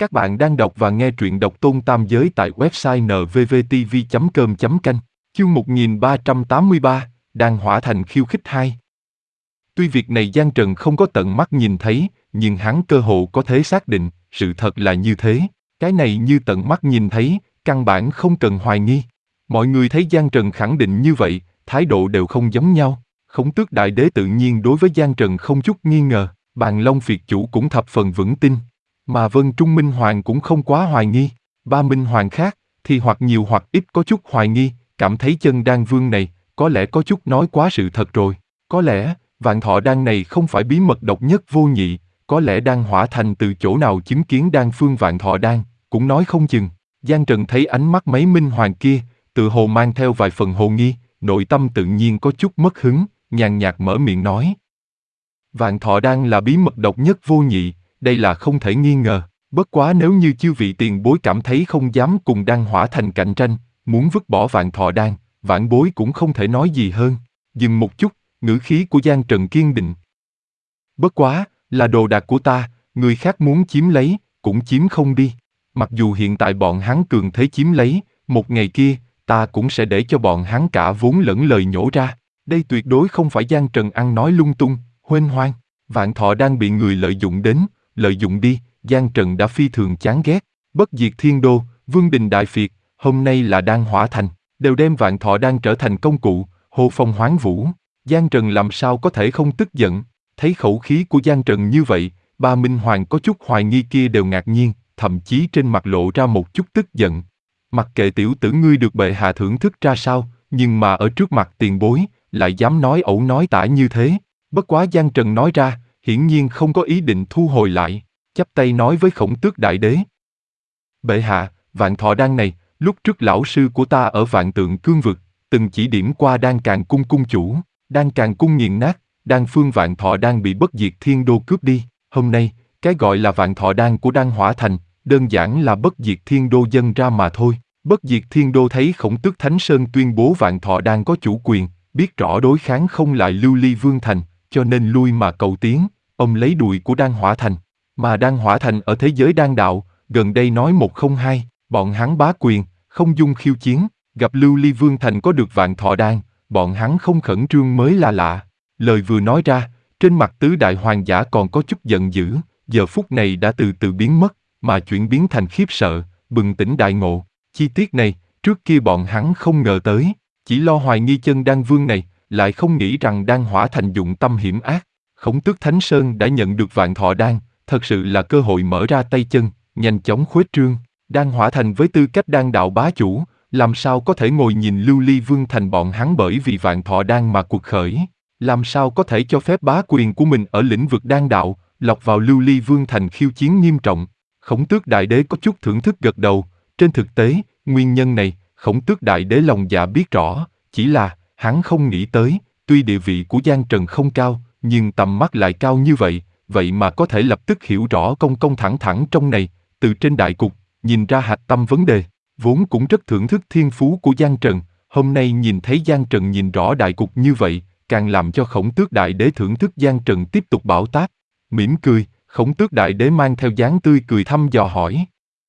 Các bạn đang đọc và nghe truyện độc tôn tam giới tại website nvvtv.com.canh, chương 1383, Đan Hỏa Thành khiêu khích 2. Tuy việc này Giang Trần không có tận mắt nhìn thấy, nhưng hắn cơ hồ có thể xác định, sự thật là như thế. Cái này như tận mắt nhìn thấy, căn bản không cần hoài nghi. Mọi người thấy Giang Trần khẳng định như vậy, thái độ đều không giống nhau. Khổng Tước Đại Đế tự nhiên đối với Giang Trần không chút nghi ngờ, Bàn Long Phiệt Chủ cũng thập phần vững tin. Mà Vân Trung Minh Hoàng cũng không quá hoài nghi. Ba Minh Hoàng khác, thì hoặc nhiều hoặc ít có chút hoài nghi, cảm thấy chân đan vương này, có lẽ có chút nói quá sự thật rồi. Có lẽ, vạn thọ đan này không phải bí mật độc nhất vô nhị, có lẽ Đan Hỏa Thành từ chỗ nào chứng kiến đan phương vạn thọ đan, cũng nói không chừng. Giang Trần thấy ánh mắt mấy Minh Hoàng kia, tự hồ mang theo vài phần hồ nghi, nội tâm tự nhiên có chút mất hứng, nhàn nhạt mở miệng nói. Vạn thọ đan là bí mật độc nhất vô nhị, đây là không thể nghi ngờ. Bất quá nếu như chư vị tiền bối cảm thấy không dám cùng Đan Hỏa Thành cạnh tranh, muốn vứt bỏ vạn thọ đan, vãn bối cũng không thể nói gì hơn. Dừng một chút, ngữ khí của Giang Trần kiên định. Bất quá, là đồ đạc của ta, người khác muốn chiếm lấy, cũng chiếm không đi. Mặc dù hiện tại bọn hắn cường thế chiếm lấy, một ngày kia, ta cũng sẽ để cho bọn hắn cả vốn lẫn lời nhổ ra. Đây tuyệt đối không phải Giang Trần ăn nói lung tung, huênh hoang. Vạn thọ đang bị người lợi dụng đến, lợi dụng đi, Giang Trần đã phi thường chán ghét. Bất diệt thiên đô, vương đình đại phiệt, hôm nay là Đan Hỏa Thành, đều đem vạn thọ đan trở thành công cụ, hô phong hoán vũ. Giang Trần làm sao có thể không tức giận, thấy khẩu khí của Giang Trần như vậy, ba Minh Hoàng có chút hoài nghi kia đều ngạc nhiên, thậm chí trên mặt lộ ra một chút tức giận. Mặc kệ tiểu tử ngươi được bệ hạ thưởng thức ra sao, nhưng mà ở trước mặt tiền bối, lại dám nói ẩu nói tả như thế. Bất quá Giang Trần nói ra, hiển nhiên không có ý định thu hồi lại, chắp tay nói với Khổng Tước Đại Đế. Bệ hạ, vạn thọ đan này, lúc trước lão sư của ta ở Vạn Tượng Cương Vực, từng chỉ điểm qua Đan Càn Cung cung chủ, Đan Càn Cung nghiền nát, đan phương vạn thọ đan bị Bất Diệt Thiên Đô cướp đi. Hôm nay, cái gọi là vạn thọ đan của Đan Hỏa Thành, đơn giản là Bất Diệt Thiên Đô dâng ra mà thôi. Bất Diệt Thiên Đô thấy Khổng Tước Thánh Sơn tuyên bố vạn thọ đan có chủ quyền, biết rõ đối kháng không lại Lưu Ly Vương Thành, cho nên lui mà cầu tiến, ông lấy đùi của Đan Hỏa Thành. Mà Đan Hỏa Thành ở thế giới đan đạo, gần đây nói một không hai, bọn hắn bá quyền, không dung khiêu chiến, gặp Lưu Ly Vương Thành có được vạn thọ đan, bọn hắn không khẩn trương mới là lạ. Lời vừa nói ra, trên mặt tứ đại hoàng giả còn có chút giận dữ, giờ phút này đã từ từ biến mất, mà chuyển biến thành khiếp sợ, bừng tỉnh đại ngộ. Chi tiết này, trước kia bọn hắn không ngờ tới, chỉ lo hoài nghi chân đan vương này, lại không nghĩ rằng Đan Hỏa Thành dụng tâm hiểm ác. Khổng Tước Thánh Sơn đã nhận được vạn thọ đan, thật sự là cơ hội mở ra tay chân, nhanh chóng khuếch trương. Đan Hỏa Thành với tư cách đan đạo bá chủ, làm sao có thể ngồi nhìn Lưu Ly Vương Thành bọn hắn bởi vì vạn thọ đan mà cuộc khởi? Làm sao có thể cho phép bá quyền của mình ở lĩnh vực đan đạo, lọc vào Lưu Ly Vương Thành khiêu chiến nghiêm trọng? Khổng Tước Đại Đế có chút thưởng thức gật đầu, trên thực tế, nguyên nhân này, Khổng Tước Đại Đế lòng dạ biết rõ, chỉ là, hắn không nghĩ tới, tuy địa vị của Giang Trần không cao, nhưng tầm mắt lại cao như vậy, vậy mà có thể lập tức hiểu rõ công công thẳng thẳng trong này, từ trên đại cục, nhìn ra hạch tâm vấn đề, vốn cũng rất thưởng thức thiên phú của Giang Trần, hôm nay nhìn thấy Giang Trần nhìn rõ đại cục như vậy, càng làm cho Khổng Tước Đại Đế thưởng thức Giang Trần tiếp tục bảo táp. Mỉm cười, Khổng Tước Đại Đế mang theo dáng tươi cười thăm dò hỏi.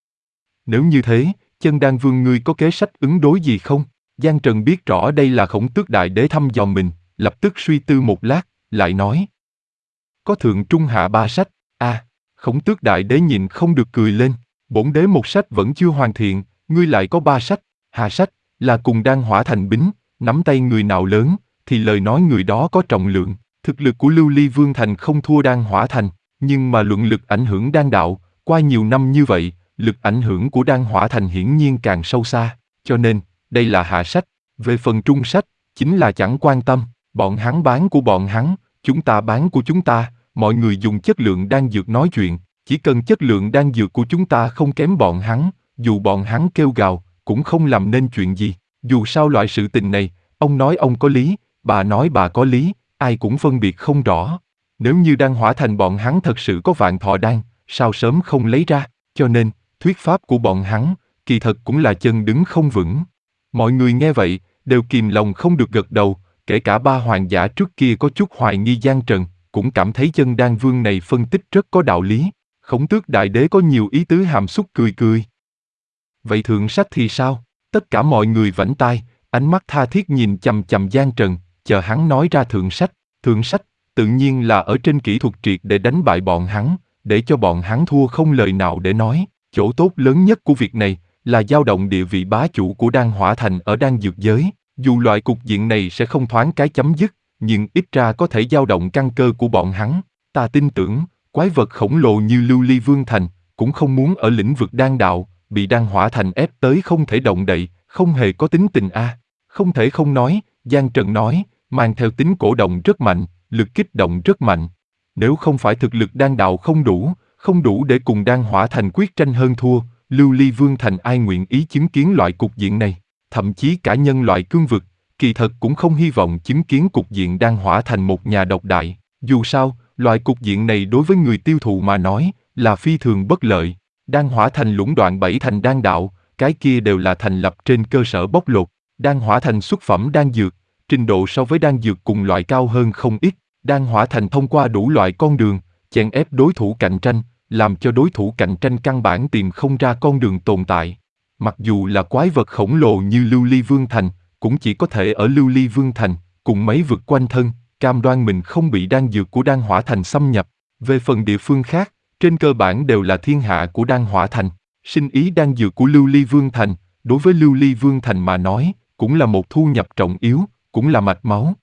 Nếu như thế, chân đan vương ngươi có kế sách ứng đối gì không? Giang Trần biết rõ đây là Khổng Tước Đại Đế thăm dò mình, lập tức suy tư một lát, lại nói. Có thượng trung hạ ba sách, Khổng Tước Đại Đế nhìn không được cười lên, bổn đế một sách vẫn chưa hoàn thiện, ngươi lại có ba sách, hạ sách, là cùng Đan Hỏa Thành bính, nắm tay người nào lớn, thì lời nói người đó có trọng lượng. Thực lực của Lưu Ly Vương Thành không thua Đan Hỏa Thành, nhưng mà luận lực ảnh hưởng đan đạo, qua nhiều năm như vậy, lực ảnh hưởng của Đan Hỏa Thành hiển nhiên càng sâu xa, cho nên, đây là hạ sách. Về phần trung sách, chính là chẳng quan tâm, bọn hắn bán của bọn hắn, chúng ta bán của chúng ta, mọi người dùng chất lượng đan dược nói chuyện, chỉ cần chất lượng đan dược của chúng ta không kém bọn hắn, dù bọn hắn kêu gào, cũng không làm nên chuyện gì. Dù sao loại sự tình này, ông nói ông có lý, bà nói bà có lý, ai cũng phân biệt không rõ. Nếu như Đan Hỏa Thành bọn hắn thật sự có vạn thọ đan, sao sớm không lấy ra, cho nên, thuyết pháp của bọn hắn, kỳ thật cũng là chân đứng không vững. Mọi người nghe vậy, đều kìm lòng không được gật đầu, kể cả ba hoàng giả trước kia có chút hoài nghi Giang Trần, cũng cảm thấy chân đan vương này phân tích rất có đạo lý. Khổng Tước Đại Đế có nhiều ý tứ hàm xúc cười cười. Vậy Thượng Sách thì sao? Tất cả mọi người vảnh tai, ánh mắt tha thiết nhìn chằm chằm Giang Trần, chờ hắn nói ra Thượng Sách. Thượng Sách, tự nhiên là ở trên kỹ thuật triệt để đánh bại bọn hắn, để cho bọn hắn thua không lời nào để nói. Chỗ tốt lớn nhất của việc này là dao động địa vị bá chủ của Đan Hỏa Thành ở đan dược giới. Dù loại cục diện này sẽ không thoáng cái chấm dứt, nhưng ít ra có thể dao động căn cơ của bọn hắn. Ta tin tưởng, quái vật khổng lồ như Lưu Ly Vương Thành cũng không muốn ở lĩnh vực đan đạo, bị Đan Hỏa Thành ép tới không thể động đậy, không hề có tính tình a. Không thể không nói, Giang Trần nói, mang theo tính cổ động rất mạnh, lực kích động rất mạnh. Nếu không phải thực lực đan đạo không đủ để cùng Đan Hỏa Thành quyết tranh hơn thua, Lưu Ly Vương Thành ai nguyện ý chứng kiến loại cục diện này. Thậm chí cả nhân loại cương vực, kỳ thật cũng không hy vọng chứng kiến cục diện Đan Hỏa Thành một nhà độc đại. Dù sao, loại cục diện này đối với người tiêu thụ mà nói, là phi thường bất lợi. Đan Hỏa Thành lũng đoạn 7 thành đan đạo, cái kia đều là thành lập trên cơ sở bóc lột. Đan Hỏa Thành xuất phẩm đan dược, trình độ so với đan dược cùng loại cao hơn không ít. Đan Hỏa Thành thông qua đủ loại con đường, chèn ép đối thủ cạnh tranh, làm cho đối thủ cạnh tranh căn bản tìm không ra con đường tồn tại. Mặc dù là quái vật khổng lồ như Lưu Ly Vương Thành, cũng chỉ có thể ở Lưu Ly Vương Thành, cùng mấy vực quanh thân, cam đoan mình không bị đan dược của Đan Hỏa Thành xâm nhập. Về phần địa phương khác, trên cơ bản đều là thiên hạ của Đan Hỏa Thành. Sinh ý đan dược của Lưu Ly Vương Thành, đối với Lưu Ly Vương Thành mà nói, cũng là một thu nhập trọng yếu, cũng là mạch máu.